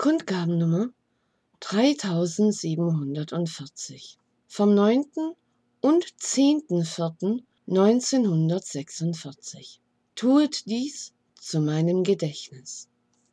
Kundgabennummer 3740 vom 9. und 10.04.1946. Tuet dies zu meinem Gedächtnis.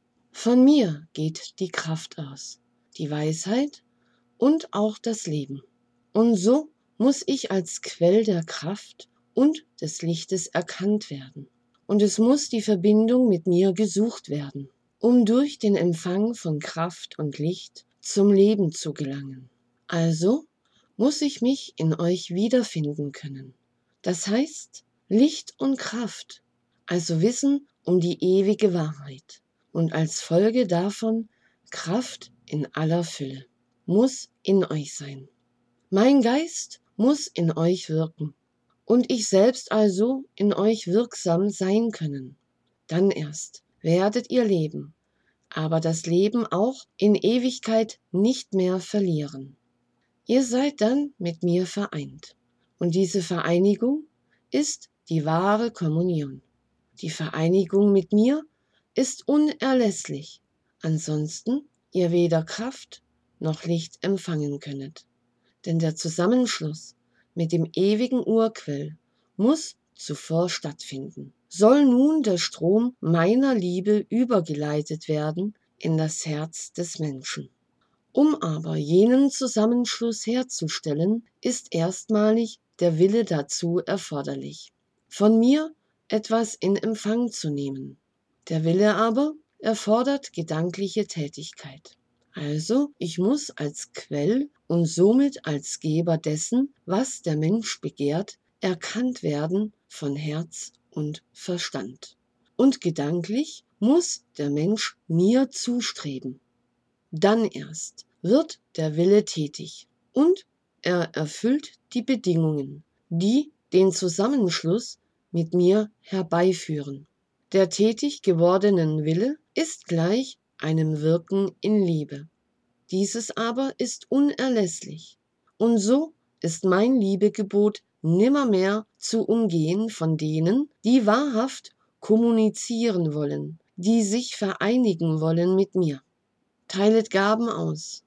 Von mir geht die Kraft aus, die Weisheit und auch das Leben. Und so muss ich als Quell der Kraft und des Lichtes erkannt werden. Und es muss die Verbindung mit mir gesucht werden, um durch den Empfang von Kraft und Licht zum Leben zu gelangen. Also muss ich mich in euch wiederfinden können. Das heißt, Licht und Kraft, also Wissen um die ewige Wahrheit und als Folge davon Kraft in aller Fülle, muss in euch sein. Mein Geist muss in euch wirken und ich selbst also in euch wirksam sein können. Dann erst werdet ihr leben, aber das Leben auch in Ewigkeit nicht mehr verlieren. Ihr seid dann mit mir vereint. Und diese Vereinigung ist die wahre Kommunion. Die Vereinigung mit mir ist unerlässlich. Ansonsten ihr weder Kraft noch Licht empfangen könnet. Denn der Zusammenschluss mit dem ewigen Urquell muss zuvor stattfinden. Soll nun der Strom meiner Liebe übergeleitet werden in das Herz des Menschen. Um aber jenen Zusammenschluss herzustellen, ist erstmalig der Wille dazu erforderlich, von mir etwas in Empfang zu nehmen. Der Wille aber erfordert gedankliche Tätigkeit. Also ich muss als Quell und somit als Geber dessen, was der Mensch begehrt, erkannt werden von Herz und Verstand. Und gedanklich muss der Mensch mir zustreben. Dann erst wird der Wille tätig und er erfüllt die Bedingungen, die den Zusammenschluss mit mir herbeiführen. Der tätig gewordenen Wille ist gleich einem Wirken in Liebe. Dieses aber ist unerlässlich. Und so ist mein Liebegebot nimmermehr zu umgehen von denen, die wahrhaft kommunizieren wollen, die sich vereinigen wollen mit mir. Teilet Gaben aus,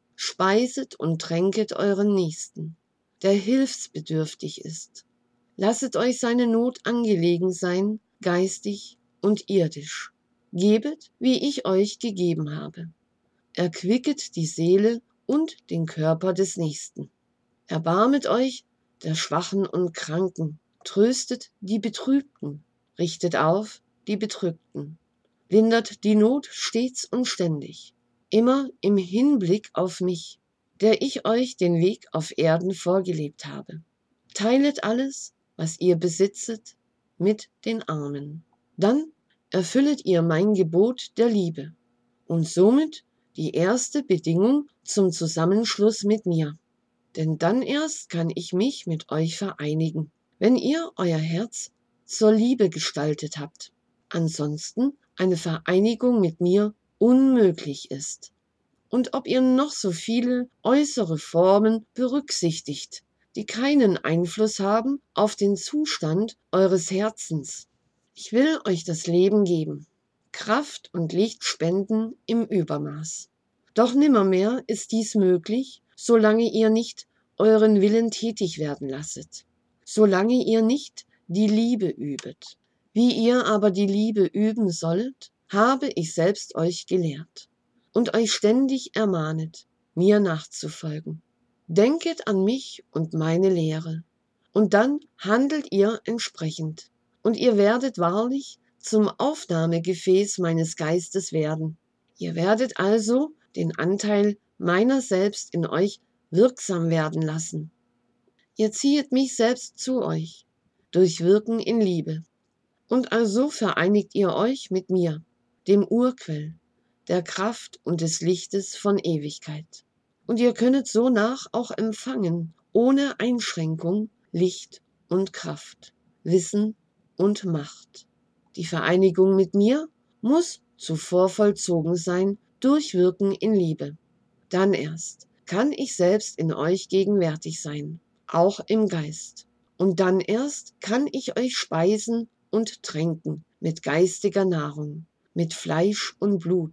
speiset und tränket euren Nächsten, der hilfsbedürftig ist. Lasset euch seine Not angelegen sein, geistig und irdisch. Gebet, wie ich euch gegeben habe. Erquicket die Seele und den Körper des Nächsten. Erbarmet euch der Schwachen und Kranken, tröstet die Betrübten, richtet auf die Bedrückten, lindert die Not stets und ständig, immer im Hinblick auf mich, der ich euch den Weg auf Erden vorgelebt habe. Teilet alles, was ihr besitzet, mit den Armen. Dann erfüllet ihr mein Gebot der Liebe und somit die erste Bedingung zum Zusammenschluss mit mir. Denn dann erst kann ich mich mit euch vereinigen, wenn ihr euer Herz zur Liebe gestaltet habt. Ansonsten eine Vereinigung mit mir unmöglich ist. Und ob ihr noch so viele äußere Formen berücksichtigt, die keinen Einfluss haben auf den Zustand eures Herzens. Ich will euch das Leben geben, Kraft und Licht spenden im Übermaß. Doch nimmermehr ist dies möglich, solange ihr nicht euren Willen tätig werden lasset, solange ihr nicht die Liebe übet. Wie ihr aber die Liebe üben sollt, habe ich selbst euch gelehrt und euch ständig ermahnet, mir nachzufolgen. Denket an mich und meine Lehre, und dann handelt ihr entsprechend, und ihr werdet wahrlich zum Aufnahmegefäß meines Geistes werden. Ihr werdet also den Anteil meiner selbst in euch wirksam werden lassen. Ihr ziehet mich selbst zu euch, durch Wirken in Liebe. Und also vereinigt ihr euch mit mir, dem Urquell, der Kraft und des Lichtes von Ewigkeit. Und ihr könnet sonach auch empfangen, ohne Einschränkung, Licht und Kraft, Wissen und Macht. Die Vereinigung mit mir muss zuvor vollzogen sein durch Wirken in Liebe. Dann erst kann ich selbst in euch gegenwärtig sein, auch im Geist. Und dann erst kann ich euch speisen und tränken mit geistiger Nahrung, mit Fleisch und Blut,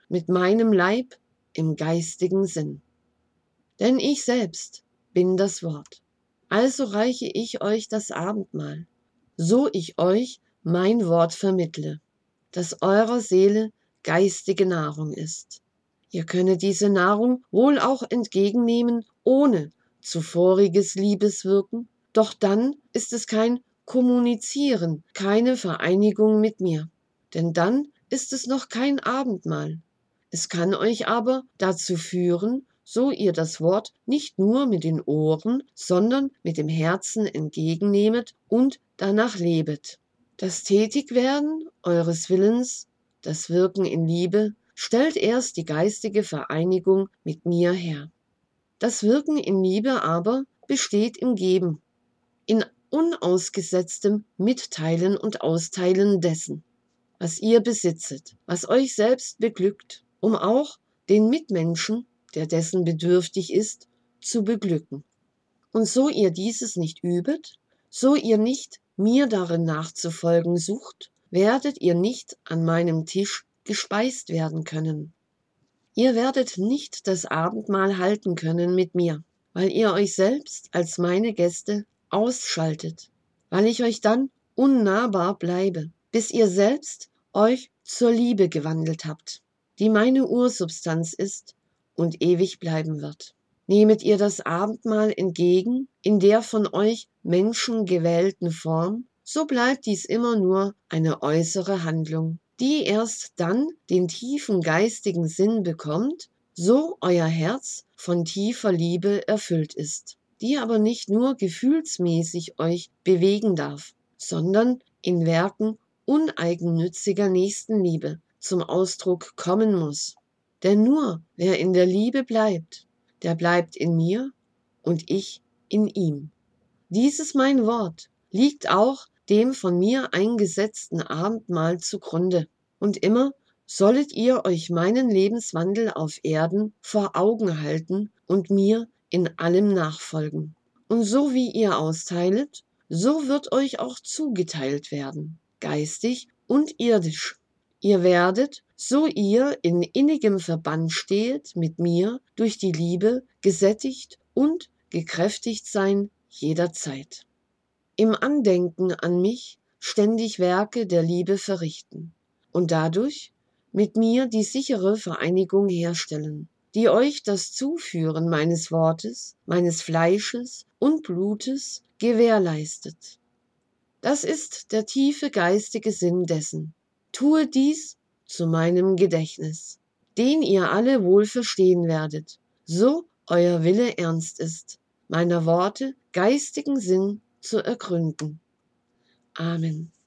mit meinem Leib im geistigen Sinn. Denn ich selbst bin das Wort. Also reiche ich euch das Abendmahl, so ich euch mein Wort vermittle, das eurer Seele geistige Nahrung ist. Ihr könnet diese Nahrung wohl auch entgegennehmen, ohne zuvoriges Liebeswirken, doch dann ist es kein Kommunizieren, keine Vereinigung mit mir, denn dann ist es noch kein Abendmahl. Es kann euch aber dazu führen, so ihr das Wort nicht nur mit den Ohren, sondern mit dem Herzen entgegennehmet und danach lebet. Das Tätigwerden eures Willens, das Wirken in Liebe, stellt erst die geistige Vereinigung mit mir her. Das Wirken in Liebe aber besteht im Geben, in unausgesetztem Mitteilen und Austeilen dessen, was ihr besitzet, was euch selbst beglückt, um auch den Mitmenschen, der dessen bedürftig ist, zu beglücken. Und so ihr dieses nicht übet, so ihr nicht mir darin nachzufolgen sucht, werdet ihr nicht an meinem Tisch gespeist werden können. Ihr werdet nicht das Abendmahl halten können mit mir, weil ihr euch selbst als meine Gäste ausschaltet, weil ich euch dann unnahbar bleibe, bis ihr selbst euch zur Liebe gewandelt habt, die meine Ursubstanz ist und ewig bleiben wird. Nehmet ihr das Abendmahl entgegen in der von euch Menschen gewählten Form, so bleibt dies immer nur eine äußere Handlung, die erst dann den tiefen geistigen Sinn bekommt, so euer Herz von tiefer Liebe erfüllt ist, die aber nicht nur gefühlsmäßig euch bewegen darf, sondern in Werken uneigennütziger Nächstenliebe zum Ausdruck kommen muss. Denn nur wer in der Liebe bleibt, der bleibt in mir und ich in ihm. Dieses mein Wort liegt auch dem von mir eingesetzten Abendmahl zugrunde. Und immer sollet ihr euch meinen Lebenswandel auf Erden vor Augen halten und mir in allem nachfolgen. Und so wie ihr austeilet, so wird euch auch zugeteilt werden, geistig und irdisch. Ihr werdet, so ihr in innigem Verband stehet mit mir, durch die Liebe gesättigt und gekräftigt sein jederzeit. Im Andenken an mich ständig Werke der Liebe verrichten und dadurch mit mir die sichere Vereinigung herstellen, die euch das Zuführen meines Wortes, meines Fleisches und Blutes gewährleistet. Das ist der tiefe geistige Sinn dessen. Tue dies zu meinem Gedächtnis, den ihr alle wohl verstehen werdet, so euer Wille ernst ist, meiner Worte geistigen Sinn zu ergründen. Amen.